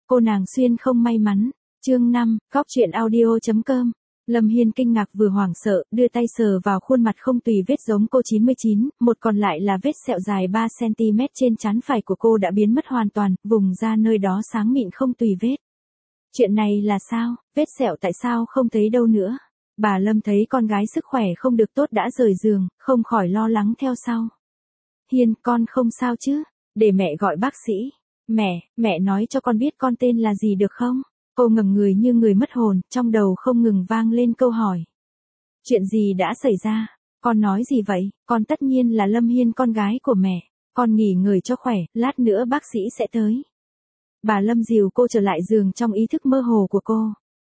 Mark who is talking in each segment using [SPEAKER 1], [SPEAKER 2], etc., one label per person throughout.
[SPEAKER 1] Cô nàng xuyên không may mắn. Chương 5, Góc truyện audio.com. Lâm Hiên kinh ngạc vừa hoảng sợ, đưa tay sờ vào khuôn mặt không tùy vết giống cô 99, một còn lại là vết sẹo dài 3cm trên trán phải của cô đã biến mất hoàn toàn, vùng da nơi đó sáng mịn không tùy vết. Chuyện này là sao, vết sẹo tại sao không thấy đâu nữa? Bà Lâm thấy con gái sức khỏe không được tốt đã rời giường, không khỏi lo lắng theo sau. Hiên, con không sao chứ? Để mẹ gọi bác sĩ. Mẹ nói cho con biết con tên là gì được không? Cô ngẩng người như người mất hồn, trong đầu không ngừng vang lên câu hỏi. Chuyện gì đã xảy ra? Con nói gì vậy? Con tất nhiên là Lâm Hiên, con gái của mẹ. Con nghỉ ngơi cho khỏe, lát nữa bác sĩ sẽ tới. Bà Lâm dìu cô trở lại giường trong ý thức mơ hồ của cô.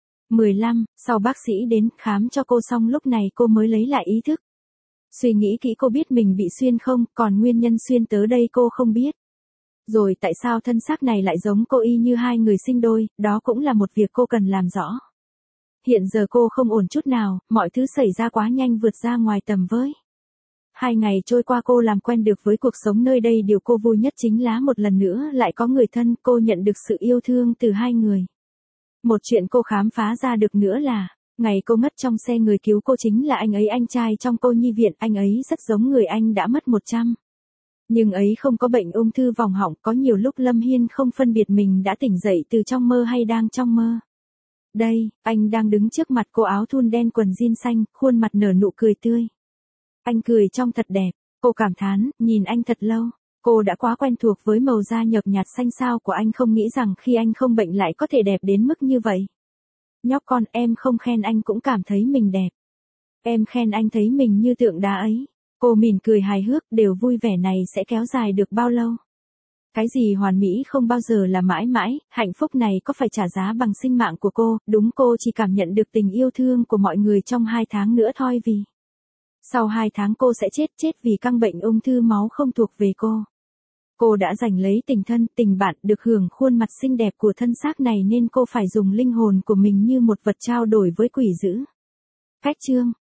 [SPEAKER 1] 15, sau bác sĩ đến khám cho cô xong lúc này cô mới lấy lại ý thức. Suy nghĩ kỹ cô biết mình bị xuyên không, còn nguyên nhân xuyên tới đây cô không biết. Rồi tại sao thân xác này lại giống cô y như hai người sinh đôi, đó cũng là một việc cô cần làm rõ. Hiện giờ cô không ổn chút nào, mọi thứ xảy ra quá nhanh vượt ra ngoài tầm với. 2 ngày trôi qua cô làm quen được với cuộc sống nơi đây, điều cô vui nhất chính là một lần nữa lại có người thân, cô nhận được sự yêu thương từ hai người. Một chuyện cô khám phá ra được nữa là, ngày cô ngất trong xe người cứu cô chính là anh ấy, anh trai trong cô nhi viện, anh ấy rất giống người anh đã mất 100. Nhưng ấy không có bệnh ung thư vòng họng, có nhiều lúc Lâm Hiên không phân biệt mình đã tỉnh dậy từ trong mơ hay đang trong mơ. Đây, anh đang đứng trước mặt cô, áo thun đen quần jean xanh, khuôn mặt nở nụ cười tươi. Anh cười trông thật đẹp, cô cảm thán, nhìn anh thật lâu. Cô đã quá quen thuộc với màu da nhợt nhạt xanh xao của anh, không nghĩ rằng khi anh không bệnh lại có thể đẹp đến mức như vậy. Nhóc con, em không khen anh cũng cảm thấy mình đẹp. Em khen anh thấy mình như tượng đá ấy. Cô mỉm cười hài hước, đều vui vẻ này sẽ kéo dài được bao lâu? Cái gì hoàn mỹ không bao giờ là mãi mãi, hạnh phúc này có phải trả giá bằng sinh mạng của cô, đúng cô chỉ cảm nhận được tình yêu thương của mọi người trong 2 tháng nữa thôi vì. Sau 2 tháng cô sẽ chết vì căn bệnh ung thư máu không thuộc về cô. Cô đã giành lấy tình thân, tình bạn, được hưởng khuôn mặt xinh đẹp của thân xác này nên cô phải dùng linh hồn của mình như một vật trao đổi với quỷ dữ. Cách chương